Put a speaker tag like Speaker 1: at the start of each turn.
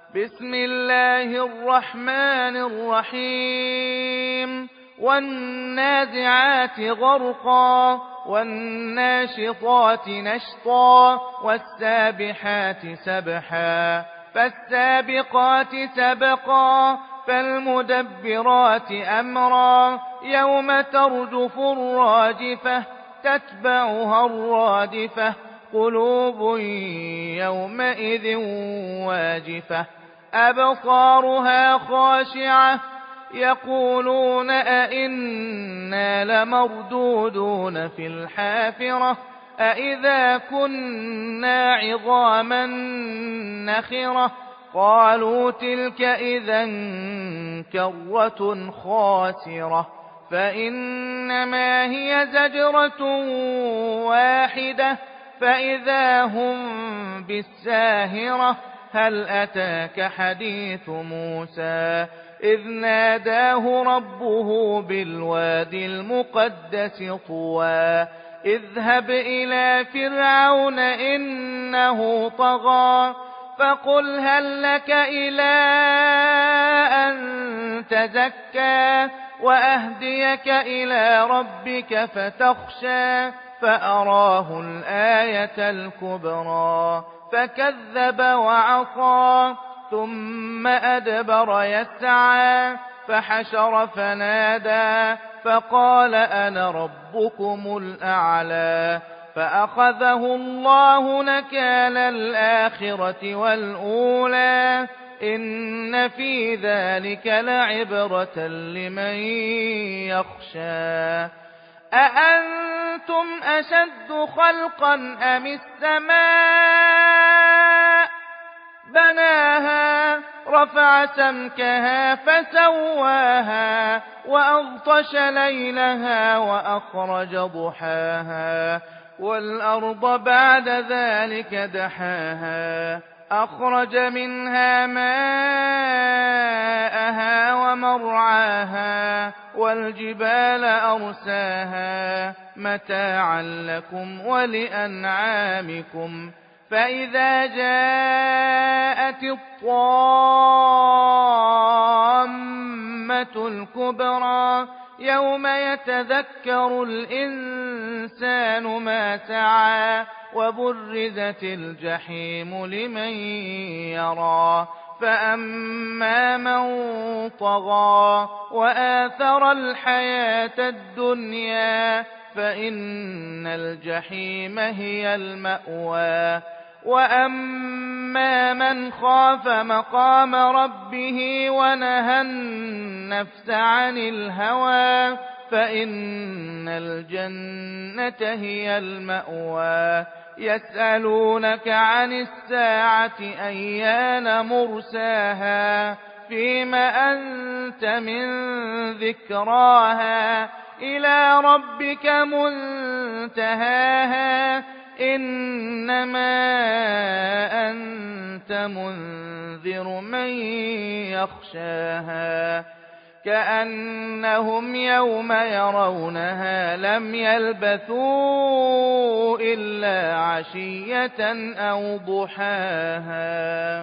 Speaker 1: بسم الله الرحمن الرحيم والنازعات غرقا والناشطات نشطا والسابحات سبحا فالسابقات سبقا فالمدبرات أمرا يوم ترجف الراجفة تتبعها الرادفة قلوب يومئذ واجفة أبصارها خاشعة يقولون أئنا لمردودون في الحافرة أئذا كنا عظاما نخرة قالوا تلك إذا كرة خاسرة فإنما هي زجرة واحدة فإذا هم بالساهرة هل أتاك حديث موسى إذ ناداه ربه بالوادي المقدس طوى اذهب إلى فرعون إنه طغى فقل هل لك إلى أن تزكى وأهديك إلى ربك فتخشى فأراه الآية الكبرى فكذب وعصى ثم أدبر يسعى فحشر فنادى فقال أنا ربكم الأعلى فأخذه الله نكال الآخرة والأولى إن في ذلك لعبرة لمن يخشى أأنتم أشد خلقا أم السماء بناها رفع سمكها فسواها وأغطش ليلها وأخرج ضحاها والأرض بعد ذلك دحاها أخرج منها ماءها ومرعاها والجبال أرساها متاعا لكم ولأنعامكم فإذا جاءت الطامة الكبرى يوم يتذكر الإنسان ما سعى وبرزت الجحيم لمن يرى فأما من طغى وآثر الحياة الدنيا فإن الجحيم هي المأوى وأما من خاف مقام ربه ونهى النفس عن الهوى فإن الجنة هي المأوى يسألونك عن الساعة أيان مرساها فيم أنت من ذكراها إلى ربك منتهاها إنما أنت منذر من يخشاها كأنهم يوم يرونها لم يلبثوا إلا عشية أو ضحاها